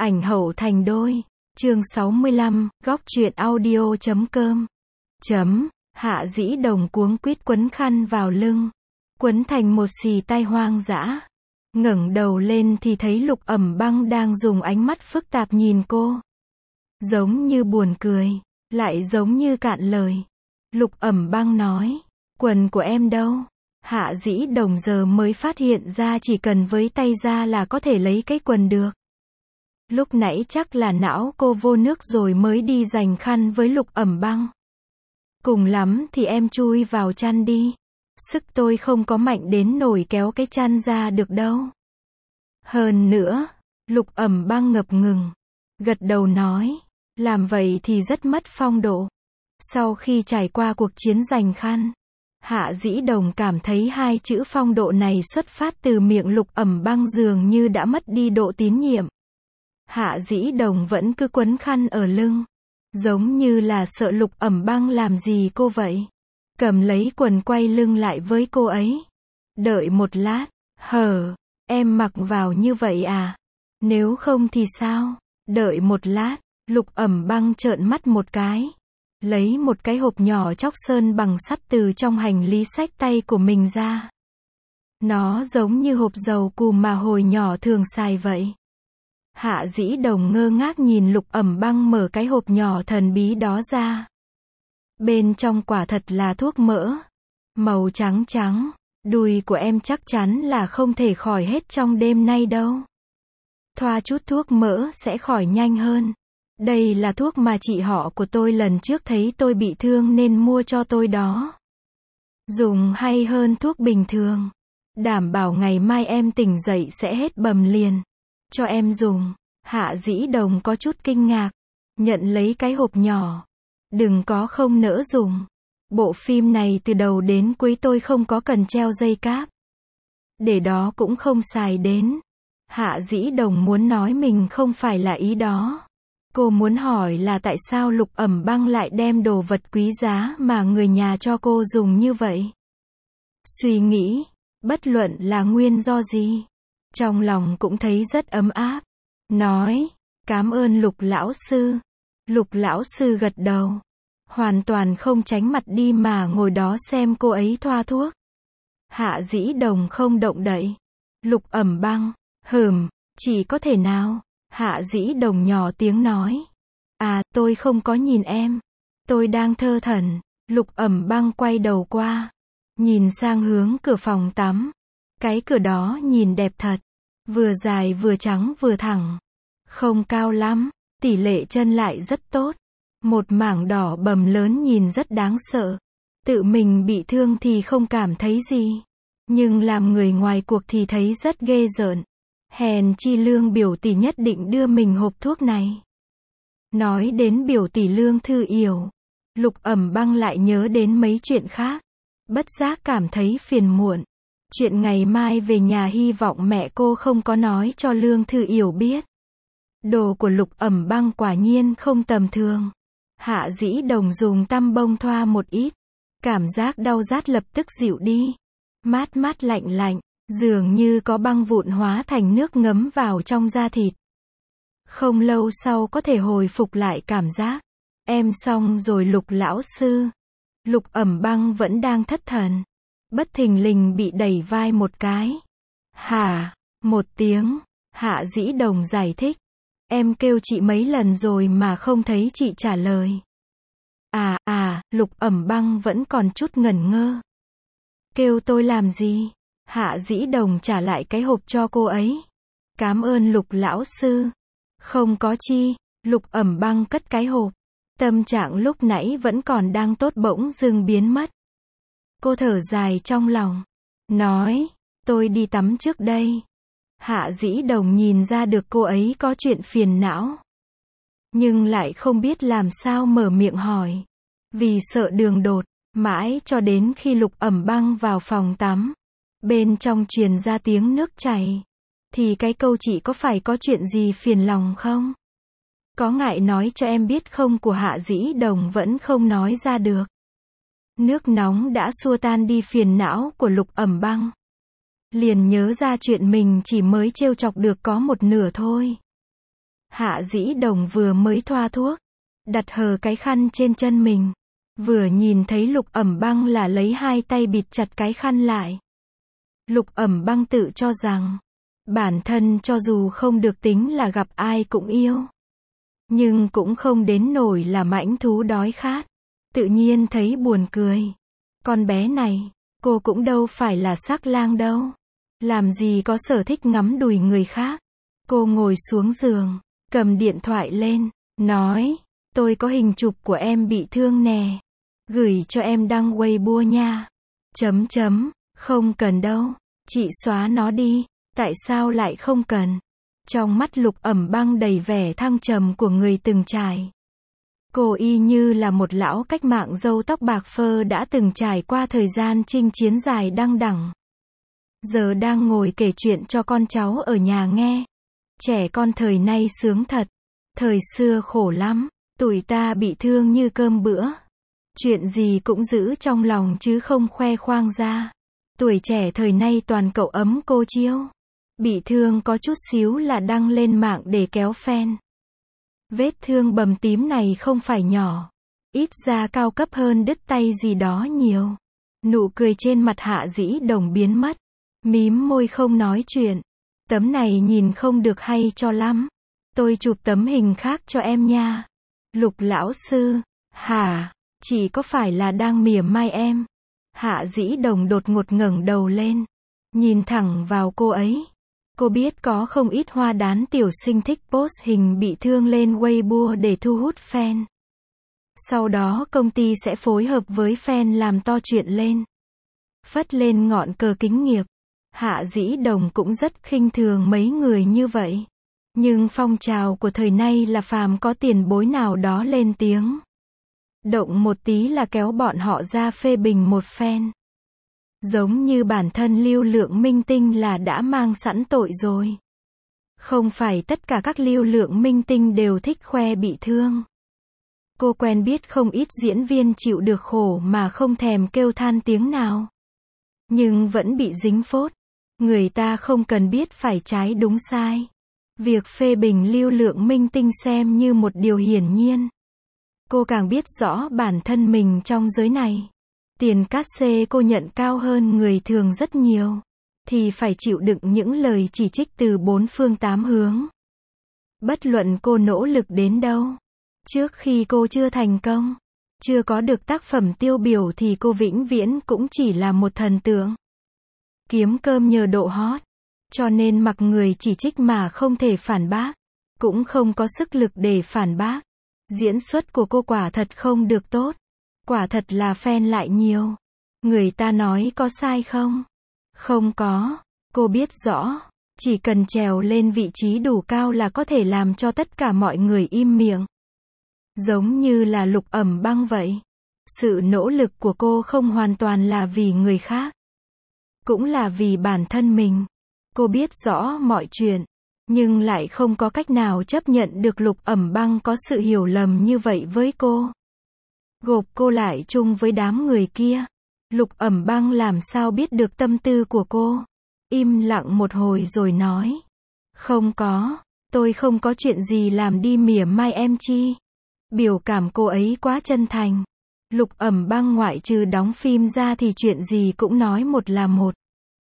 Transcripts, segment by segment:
ảnh hậu thành đôi. Chương 65, góc truyện audio.com. Hạ Dĩ Đồng cuống quýt quấn khăn vào lưng, quấn thành một xì tay hoang dã. Ngẩng đầu lên thì thấy Lục Ẩm Băng đang dùng ánh mắt phức tạp nhìn cô. Giống như buồn cười, lại giống như cạn lời. Lục Ẩm Băng nói, quần của em đâu? Hạ Dĩ Đồng giờ mới phát hiện ra chỉ cần với tay ra là có thể lấy cái quần được. Lúc nãy chắc là não cô vô nước rồi mới đi giành khăn với Lục Ẩm Băng. Cùng lắm thì em chui vào chăn đi. Sức tôi không có mạnh đến nổi kéo cái chăn ra được đâu. Hơn nữa, Lục Ẩm Băng ngập ngừng, gật đầu nói, làm vậy thì rất mất phong độ. Sau khi trải qua cuộc chiến giành khăn, Hạ Dĩ Đồng cảm thấy hai chữ phong độ này xuất phát từ miệng Lục Ẩm Băng dường như đã mất đi độ tín nhiệm. Hạ Dĩ Đồng vẫn cứ quấn khăn ở lưng, giống như là sợ Lục Ẩm Băng làm gì cô vậy. Cầm lấy quần quay lưng lại với cô ấy. Đợi một lát, em mặc vào như vậy à? Nếu không thì sao? Đợi một lát, Lục Ẩm Băng trợn mắt một cái. Lấy một cái hộp nhỏ chóc sơn bằng sắt từ trong hành lý xách tay của mình ra. Nó giống như hộp dầu cùm mà hồi nhỏ thường xài vậy. Hạ Dĩ Đồng ngơ ngác nhìn Lục Ẩm Băng mở cái hộp nhỏ thần bí đó ra. Bên trong quả thật là thuốc mỡ. Màu trắng trắng. Đùi của em chắc chắn là không thể khỏi hết trong đêm nay đâu. Thoa chút thuốc mỡ sẽ khỏi nhanh hơn. Đây là thuốc mà chị họ của tôi lần trước thấy tôi bị thương nên mua cho tôi đó. Dùng hay hơn thuốc bình thường. Đảm bảo ngày mai em tỉnh dậy sẽ hết bầm liền. Cho em dùng. Hạ Dĩ Đồng có chút kinh ngạc. Nhận lấy cái hộp nhỏ. Đừng có không nỡ dùng. Bộ phim này từ đầu đến cuối tôi không có cần treo dây cáp. Để đó cũng không xài đến. Hạ Dĩ Đồng muốn nói mình không phải là ý đó. Cô muốn hỏi là tại sao Lục Ẩm Băng lại đem đồ vật quý giá mà người nhà cho cô dùng như vậy. Suy nghĩ, bất luận là nguyên do gì, trong lòng cũng thấy rất ấm áp. Nói, cảm ơn Lục lão sư. Lục lão sư gật đầu. Hoàn toàn không tránh mặt đi mà ngồi đó xem cô ấy thoa thuốc. Hạ Dĩ Đồng không động đậy. Lục Ẩm Băng, chỉ có thể nào. Hạ Dĩ Đồng nhỏ tiếng nói. À, tôi không có nhìn em. Tôi đang thơ thẩn. Lục Ẩm Băng quay đầu qua. Nhìn sang hướng cửa phòng tắm. Cái cửa đó nhìn đẹp thật. Vừa dài vừa trắng vừa thẳng. Không cao lắm. Tỷ lệ chân lại rất tốt. Một mảng đỏ bầm lớn nhìn rất đáng sợ. Tự mình bị thương thì không cảm thấy gì. Nhưng làm người ngoài cuộc thì thấy rất ghê rợn. Hèn chi Lương biểu tỷ nhất định đưa mình hộp thuốc này. Nói đến biểu tỷ Lương Thư Yểu, Lục Ẩm Băng lại nhớ đến mấy chuyện khác. Bất giác cảm thấy phiền muộn. Chuyện ngày mai về nhà hy vọng mẹ cô không có nói cho Lương Thư Yểu biết. Đồ của Lục Ẩm Băng quả nhiên không tầm thường. Hạ Dĩ Đồng dùng tăm bông thoa một ít. Cảm giác đau rát lập tức dịu đi. Mát mát lạnh lạnh. Dường như có băng vụn hóa thành nước ngấm vào trong da thịt. Không lâu sau có thể hồi phục lại cảm giác. Em xong rồi Lục lão sư. Lục Ẩm Băng vẫn đang thất thần. Bất thình lình bị đẩy vai một cái. Hả? Một tiếng. Hạ Dĩ Đồng giải thích. Em kêu chị mấy lần rồi mà không thấy chị trả lời. Lục Ẩm Băng vẫn còn chút ngẩn ngơ. Kêu tôi làm gì? Hạ Dĩ Đồng trả lại cái hộp cho cô ấy. Cảm ơn Lục lão sư. Không có chi. Lục Ẩm Băng cất cái hộp. Tâm trạng lúc nãy vẫn còn đang tốt bỗng dưng biến mất. Cô thở dài trong lòng. Nói, tôi đi tắm trước đây. Hạ Dĩ Đồng nhìn ra được cô ấy có chuyện phiền não. Nhưng lại không biết làm sao mở miệng hỏi. Vì sợ đường đột, mãi cho đến khi Lục Ẩm Băng vào phòng tắm. Bên trong truyền ra tiếng nước chảy. Thì cái câu chị có phải có chuyện gì phiền lòng không? Có ngại nói cho em biết không của Hạ Dĩ Đồng vẫn không nói ra được. Nước nóng đã xua tan đi phiền não của Lục Ẩm Băng. Liền nhớ ra chuyện mình chỉ mới trêu chọc được có một nửa thôi. Hạ Dĩ Đồng vừa mới thoa thuốc, đặt hờ cái khăn trên chân mình. Vừa nhìn thấy Lục Ẩm Băng là lấy hai tay bịt chặt cái khăn lại. Lục Ẩm Băng tự cho rằng, bản thân cho dù không được tính là gặp ai cũng yêu, nhưng cũng không đến nổi là mãnh thú đói khát. Tự nhiên thấy buồn cười. Con bé này, cô cũng đâu phải là sắc lang đâu. Làm gì có sở thích ngắm đùi người khác. Cô ngồi xuống giường, cầm điện thoại lên, nói, tôi có hình chụp của em bị thương nè. Gửi cho em đăng Weibo nha. Không cần đâu. Chị xóa nó đi. Tại sao lại không cần? Trong mắt Lục Ẩm Băng đầy vẻ thăng trầm của người từng trải. Cô y như là một lão cách mạng râu tóc bạc phơ đã từng trải qua thời gian chinh chiến dài đăng đẳng. Giờ đang ngồi kể chuyện cho con cháu ở nhà nghe. Trẻ con thời nay sướng thật. Thời xưa khổ lắm. Tụi ta bị thương như cơm bữa. Chuyện gì cũng giữ trong lòng chứ không khoe khoang ra. Tuổi trẻ thời nay toàn cậu ấm cô chiêu. Bị thương có chút xíu là đăng lên mạng để kéo fan. Vết thương bầm tím này không phải nhỏ. Ít ra cao cấp hơn đứt tay gì đó nhiều. Nụ cười trên mặt Hạ Dĩ Đồng biến mất. Mím môi không nói chuyện. Tấm này nhìn không được hay cho lắm. Tôi chụp tấm hình khác cho em nha. Lục lão sư. Hả? Chị có phải là đang mỉa mai em? Hạ Dĩ Đồng đột ngột ngẩng đầu lên. Nhìn thẳng vào cô ấy. Cô biết có không ít hoa đán tiểu sinh thích post hình bị thương lên Weibo để thu hút fan. Sau đó công ty sẽ phối hợp với fan làm to chuyện lên. Phất lên ngọn cờ kính nghiệp. Hạ Dĩ Đồng cũng rất khinh thường mấy người như vậy. Nhưng phong trào của thời nay là phàm có tiền bối nào đó lên tiếng. Động một tí là kéo bọn họ ra phê bình một phen. Giống như bản thân lưu lượng minh tinh là đã mang sẵn tội rồi. Không phải tất cả các lưu lượng minh tinh đều thích khoe bị thương. Cô quen biết không ít diễn viên chịu được khổ mà không thèm kêu than tiếng nào. Nhưng vẫn bị dính phốt. Người ta không cần biết phải trái đúng sai. Việc phê bình lưu lượng minh tinh xem như một điều hiển nhiên. Cô càng biết rõ bản thân mình trong giới này. Tiền cát xê cô nhận cao hơn người thường rất nhiều. Thì phải chịu đựng những lời chỉ trích từ bốn phương tám hướng. Bất luận cô nỗ lực đến đâu. Trước khi cô chưa thành công, chưa có được tác phẩm tiêu biểu thì cô vĩnh viễn cũng chỉ là một thần tượng. Kiếm cơm nhờ độ hot. Cho nên mặc người chỉ trích mà không thể phản bác. Cũng không có sức lực để phản bác. Diễn xuất của cô quả thật không được tốt. Quả thật là fan lại nhiều. Người ta nói có sai không? Không có. Cô biết rõ. Chỉ cần trèo lên vị trí đủ cao là có thể làm cho tất cả mọi người im miệng. Giống như là Lục Ẩm Băng vậy. Sự nỗ lực của cô không hoàn toàn là vì người khác. Cũng là vì bản thân mình. Cô biết rõ mọi chuyện. Nhưng lại không có cách nào chấp nhận được Lục Ẩm Băng có sự hiểu lầm như vậy với cô. Gộp cô lại chung với đám người kia. Lục Ẩm Băng làm sao biết được tâm tư của cô. Im lặng một hồi rồi nói. Không có. Tôi không có chuyện gì làm đi mỉa mai em chi. Biểu cảm cô ấy quá chân thành. Lục Ẩm Băng ngoại trừ đóng phim ra thì chuyện gì cũng nói một là một.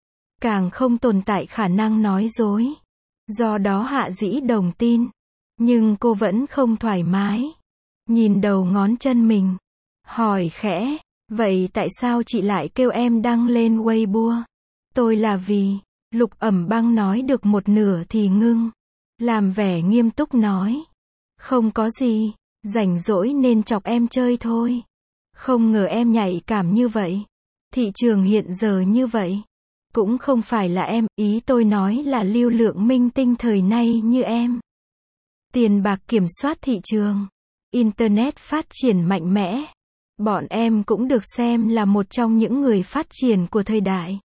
Càng không tồn tại khả năng nói dối. Do đó Hạ Dĩ Đồng tin. Nhưng cô vẫn không thoải mái. Nhìn đầu ngón chân mình. Hỏi khẽ. Vậy tại sao chị lại kêu em đăng lên Weibo? Tôi là vì. Lục Ẩm Băng nói được một nửa thì ngưng. Làm vẻ nghiêm túc nói. Không có gì. Rảnh rỗi nên chọc em chơi thôi. Không ngờ em nhạy cảm như vậy. Thị trường hiện giờ như vậy. Cũng không phải là em, ý tôi nói là lưu lượng minh tinh thời nay như em. Tiền bạc kiểm soát thị trường. Internet phát triển mạnh mẽ. Bọn em cũng được xem là một trong những người phát triển của thời đại.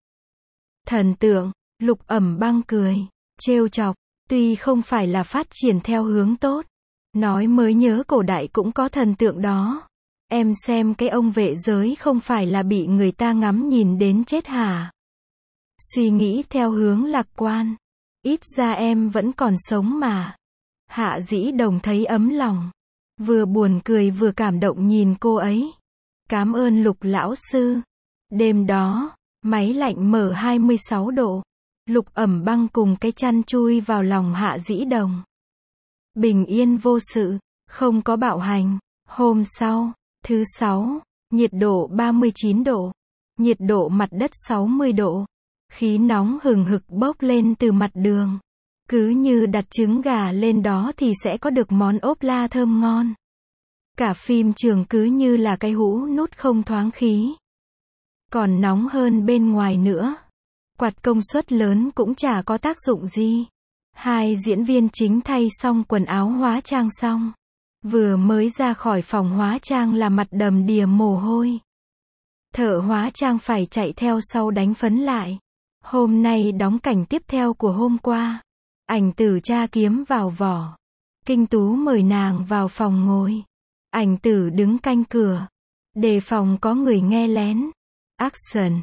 Thần tượng, Lục Ẩm Băng cười, trêu chọc, tuy không phải là phát triển theo hướng tốt. Nói mới nhớ cổ đại cũng có thần tượng đó. Em xem cái ông vệ giới không phải là bị người ta ngắm nhìn đến chết hả? Suy nghĩ theo hướng lạc quan. Ít ra em vẫn còn sống mà. Hạ Dĩ Đồng thấy ấm lòng. Vừa buồn cười vừa cảm động nhìn cô ấy. Cảm ơn Lục lão sư. Đêm đó, máy lạnh mở 26 độ. Lục Ẩm Băng cùng cái chăn chui vào lòng Hạ Dĩ Đồng. Bình yên vô sự, không có bạo hành. Hôm sau, thứ 6, nhiệt độ 39 độ. Nhiệt độ mặt đất 60 độ. Khí nóng hừng hực bốc lên từ mặt đường. Cứ như đặt trứng gà lên đó thì sẽ có được món ốp la thơm ngon. Cả phim trường cứ như là cái hũ nút không thoáng khí. Còn nóng hơn bên ngoài nữa. Quạt công suất lớn cũng chả có tác dụng gì. Hai diễn viên chính thay xong quần áo hóa trang xong. Vừa mới ra khỏi phòng hóa trang là mặt đầm đìa mồ hôi. Thợ hóa trang phải chạy theo sau đánh phấn lại. Hôm nay đóng cảnh tiếp theo của hôm qua. Ảnh Tử tra kiếm vào vỏ. Kinh Tú mời nàng vào phòng ngồi. Ảnh Tử đứng canh cửa. Đề phòng có người nghe lén. Action.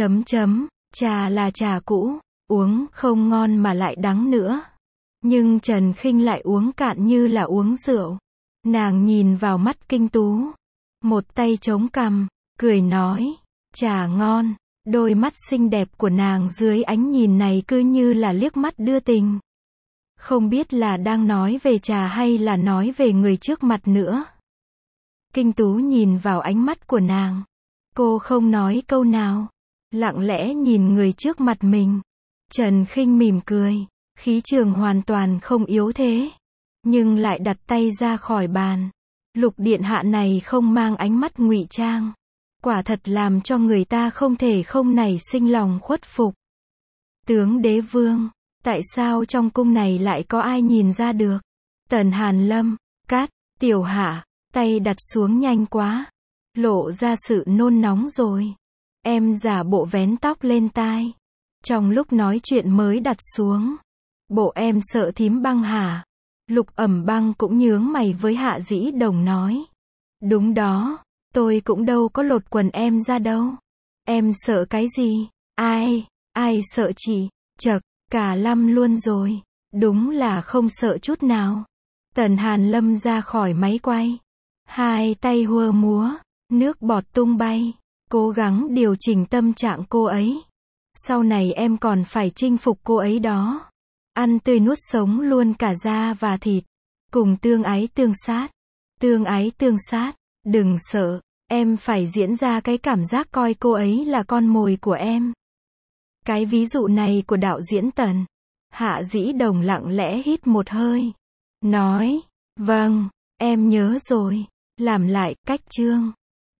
Trà là trà cũ. Uống không ngon mà lại đắng nữa. Nhưng Trần Khinh lại uống cạn như là uống rượu. Nàng nhìn vào mắt Kinh Tú. Một tay chống cằm, cười nói. Trà ngon. Đôi mắt xinh đẹp của nàng dưới ánh nhìn này cứ như là liếc mắt đưa tình. Không biết là đang nói về trà hay là nói về người trước mặt nữa. Kinh Tú nhìn vào ánh mắt của nàng. Cô không nói câu nào. Lặng lẽ nhìn người trước mặt mình. Trần Khinh mỉm cười. Khí trường hoàn toàn không yếu thế. Nhưng lại đặt tay ra khỏi bàn. Lục điện hạ này không mang ánh mắt ngụy trang. Quả thật làm cho người ta không thể không nảy sinh lòng khuất phục. Tướng đế vương. Tại sao trong cung này lại có ai nhìn ra được? Tần Hàn Lâm. Cát. Tiểu Hạ. Tay đặt xuống nhanh quá. Lộ ra sự nôn nóng rồi. Em giả bộ vén tóc lên tai. Trong lúc nói chuyện mới đặt xuống. Bộ em sợ thím Băng hả? Lục Ẩm Băng cũng nhướng mày với Hạ Dĩ Đồng nói. Đúng đó, tôi cũng đâu có lột quần em ra đâu. Em sợ cái gì? Ai sợ chị? Chậc, cả lâm luôn rồi. Đúng là không sợ chút nào. Tần Hàn Lâm ra khỏi máy quay. Hai tay hùa múa, nước bọt tung bay. Cố gắng điều chỉnh tâm trạng cô ấy. Sau này em còn phải chinh phục cô ấy đó. Ăn tươi nuốt sống luôn cả da và thịt. Cùng tương ái tương sát. Tương ái tương sát. Đừng sợ, em phải diễn ra cái cảm giác coi cô ấy là con mồi của em. Cái ví dụ này của đạo diễn Tần. Hạ Dĩ Đồng lặng lẽ hít một hơi. Nói, vâng, em nhớ rồi. Làm lại, cách chương.